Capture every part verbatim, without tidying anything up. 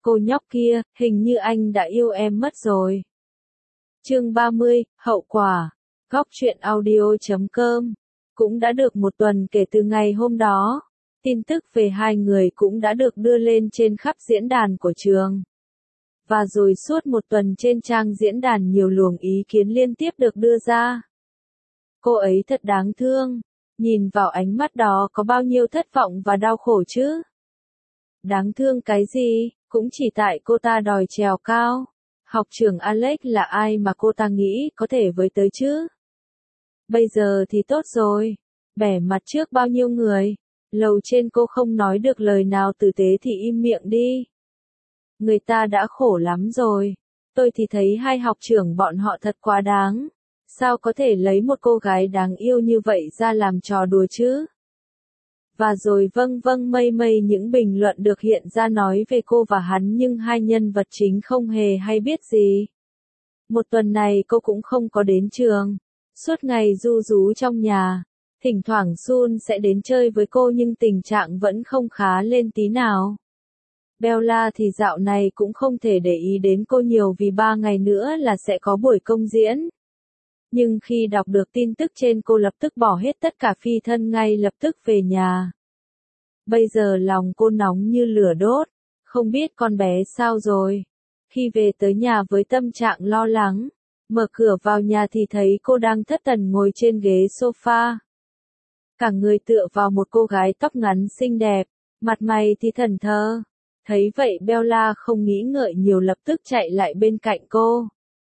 Cô nhóc kia, hình như anh đã yêu em mất rồi. Chương ba mươi, hậu quả. Góc truyện audio chấm com. Cũng đã được một tuần kể từ ngày hôm đó. Tin tức về hai người cũng đã được đưa lên trên khắp diễn đàn của trường. Và rồi suốt một tuần trên trang diễn đàn nhiều luồng ý kiến liên tiếp được đưa ra. Cô ấy thật đáng thương. Nhìn vào ánh mắt đó có bao nhiêu thất vọng và đau khổ chứ? Đáng thương cái gì? Cũng chỉ tại cô ta đòi trèo cao. Học trưởng Alex là ai mà cô ta nghĩ có thể với tới chứ? Bây giờ thì tốt rồi. Bẻ mặt trước bao nhiêu người. Lầu trên cô không nói được lời nào tử tế thì im miệng đi. Người ta đã khổ lắm rồi. Tôi thì thấy hai học trưởng bọn họ thật quá đáng. Sao có thể lấy một cô gái đáng yêu như vậy ra làm trò đùa chứ? Và rồi vâng vâng mây mây những bình luận được hiện ra nói về cô và hắn nhưng hai nhân vật chính không hề hay biết gì. Một tuần này cô cũng không có đến trường. Suốt ngày ru rú trong nhà. Thỉnh thoảng Sun sẽ đến chơi với cô nhưng tình trạng vẫn không khá lên tí nào. Bella thì dạo này cũng không thể để ý đến cô nhiều vì ba ngày nữa là sẽ có buổi công diễn. Nhưng khi đọc được tin tức trên cô lập tức bỏ hết tất cả phi thân ngay lập tức về nhà. Bây giờ lòng cô nóng như lửa đốt, không biết con bé sao rồi. Khi về tới nhà với tâm trạng lo lắng, mở cửa vào nhà thì thấy cô đang thất thần ngồi trên ghế sofa. Cả người tựa vào một cô gái tóc ngắn xinh đẹp, mặt mày thì thẫn thờ. Thấy vậy Bella không nghĩ ngợi nhiều lập tức chạy lại bên cạnh cô.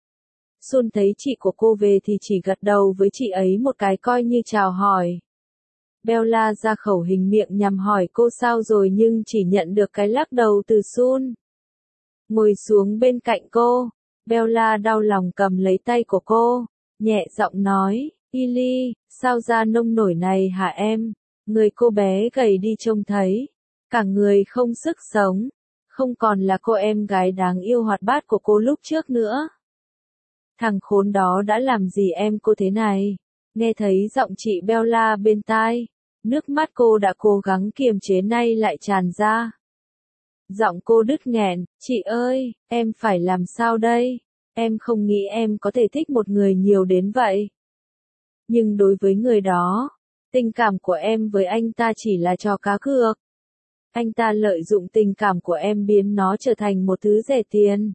Sun thấy chị của cô về thì chỉ gật đầu với chị ấy một cái coi như chào hỏi. Bella ra khẩu hình miệng nhằm hỏi cô sao rồi nhưng chỉ nhận được cái lắc đầu từ Sun. Ngồi xuống bên cạnh cô, Bella đau lòng cầm lấy tay của cô, nhẹ giọng nói, Lily, sao da nông nổi này hả em? Người cô bé gầy đi trông thấy, cả người không sức sống, không còn là cô em gái đáng yêu hoạt bát của cô lúc trước nữa. Thằng khốn đó đã làm gì em cô thế này? Nghe thấy giọng chị Bella bên tai, nước mắt cô đã cố gắng kiềm chế nay lại tràn ra. Giọng cô đứt nghẹn, chị ơi, em phải làm sao đây? Em không nghĩ em có thể thích một người nhiều đến vậy. Nhưng đối với người đó, tình cảm của em với anh ta chỉ là trò cá cược. Anh ta lợi dụng tình cảm của em biến nó trở thành một thứ rẻ tiền.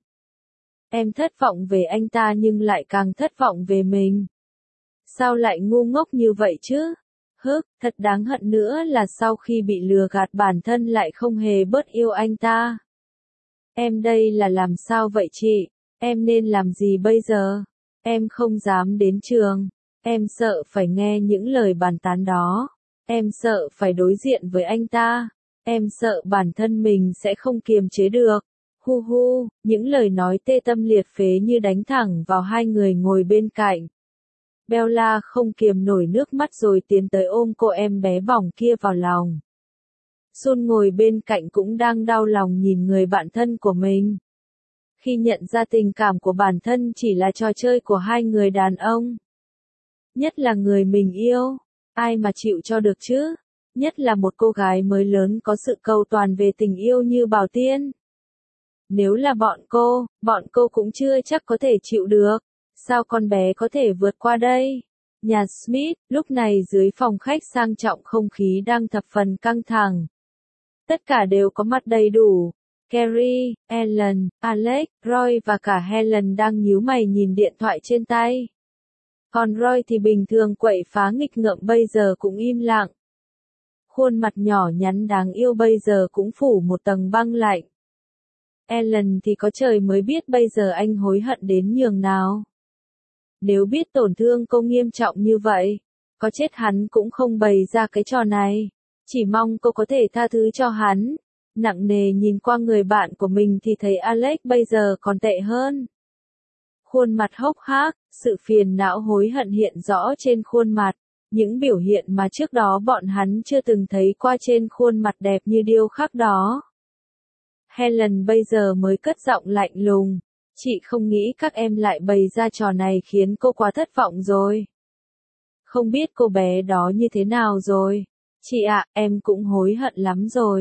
Em thất vọng về anh ta nhưng lại càng thất vọng về mình. Sao lại ngu ngốc như vậy chứ? Hức, thật đáng hận nữa là sau khi bị lừa gạt bản thân lại không hề bớt yêu anh ta. Em đây là làm sao vậy chị? Em nên làm gì bây giờ? Em không dám đến trường. Em sợ phải nghe những lời bàn tán đó. Em sợ phải đối diện với anh ta. Em sợ bản thân mình sẽ không kiềm chế được. Hu hu, những lời nói tê tâm liệt phế như đánh thẳng vào hai người ngồi bên cạnh. Bella không kiềm nổi nước mắt rồi tiến tới ôm cô em bé bỏng kia vào lòng. Sun ngồi bên cạnh cũng đang đau lòng nhìn người bạn thân của mình. Khi nhận ra tình cảm của bản thân chỉ là trò chơi của hai người đàn ông. Nhất là người mình yêu, ai mà chịu cho được chứ? Nhất là một cô gái mới lớn có sự cầu toàn về tình yêu như Bảo Tiên. Nếu là bọn cô, bọn cô cũng chưa chắc có thể chịu được. Sao con bé có thể vượt qua đây? Nhà Smith, lúc này dưới phòng khách sang trọng không khí đang thập phần căng thẳng. Tất cả đều có mặt đầy đủ. Carrie, Ellen, Alex, Roy và cả Helen đang nhíu mày nhìn điện thoại trên tay. Còn Roy thì bình thường quậy phá nghịch ngợm bây giờ cũng im lặng. Khuôn mặt nhỏ nhắn đáng yêu bây giờ cũng phủ một tầng băng lạnh. Ellen thì có trời mới biết bây giờ anh hối hận đến nhường nào. Nếu biết tổn thương cô nghiêm trọng như vậy, có chết hắn cũng không bày ra cái trò này. Chỉ mong cô có thể tha thứ cho hắn. Nặng nề nhìn qua người bạn của mình thì thấy Alex bây giờ còn tệ hơn. Khuôn mặt hốc hác, sự phiền não hối hận hiện rõ trên khuôn mặt. Những biểu hiện mà trước đó bọn hắn chưa từng thấy qua trên khuôn mặt đẹp như điêu khắc đó. Helen bây giờ mới cất giọng lạnh lùng. Chị không nghĩ các em lại bày ra trò này khiến cô quá thất vọng rồi. Không biết cô bé đó như thế nào rồi. Chị ạ, em cũng hối hận lắm rồi.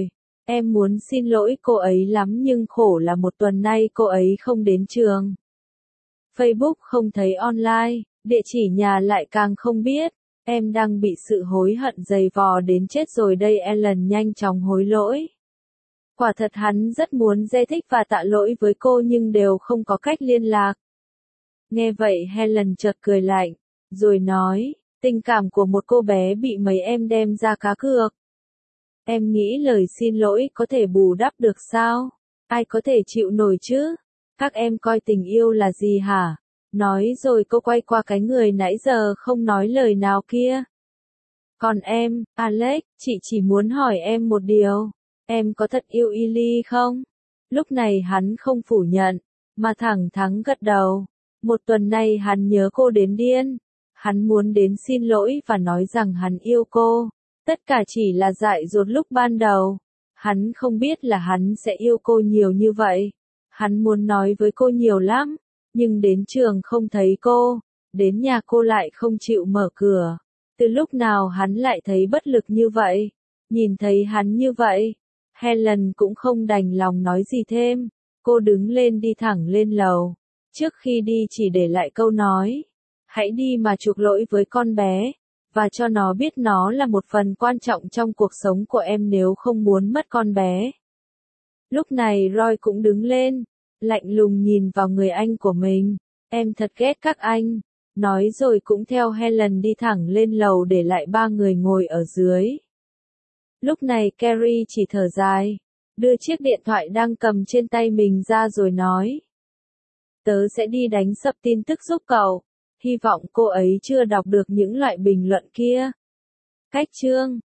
Em muốn xin lỗi cô ấy lắm nhưng khổ là một tuần nay cô ấy không đến trường. Facebook không thấy online, địa chỉ nhà lại càng không biết. Em đang bị sự hối hận dày vò đến chết rồi đây. Ellen nhanh chóng hối lỗi. Quả thật hắn rất muốn giải thích và tạ lỗi với cô nhưng đều không có cách liên lạc. Nghe vậy Helen chợt cười lạnh, rồi nói, tình cảm của một cô bé bị mấy em đem ra cá cược. Em nghĩ lời xin lỗi có thể bù đắp được sao? Ai có thể chịu nổi chứ? Các em coi tình yêu là gì hả? Nói rồi cô quay qua cái người nãy giờ không nói lời nào kia. Còn em, Alex, chị chỉ muốn hỏi em một điều. Em có thật yêu Ellie không? Lúc này hắn không phủ nhận, mà thẳng thắn gật đầu. Một tuần nay hắn nhớ cô đến điên. Hắn muốn đến xin lỗi và nói rằng hắn yêu cô. Tất cả chỉ là dại dột lúc ban đầu. Hắn không biết là hắn sẽ yêu cô nhiều như vậy. Hắn muốn nói với cô nhiều lắm. Nhưng đến trường không thấy cô. Đến nhà cô lại không chịu mở cửa. Từ lúc nào hắn lại thấy bất lực như vậy? Nhìn thấy hắn như vậy, Helen cũng không đành lòng nói gì thêm. Cô đứng lên đi thẳng lên lầu. Trước khi đi chỉ để lại câu nói. Hãy đi mà chuộc lỗi với con bé. Và cho nó biết nó là một phần quan trọng trong cuộc sống của em nếu không muốn mất con bé. Lúc này Roy cũng đứng lên. Lạnh lùng nhìn vào người anh của mình. Em thật ghét các anh. Nói rồi cũng theo Helen đi thẳng lên lầu để lại ba người ngồi ở dưới. Lúc này Carrie chỉ thở dài. Đưa chiếc điện thoại đang cầm trên tay mình ra rồi nói. Tớ sẽ đi đánh sập tin tức giúp cậu. Hy vọng cô ấy chưa đọc được những loại bình luận kia. Cách chương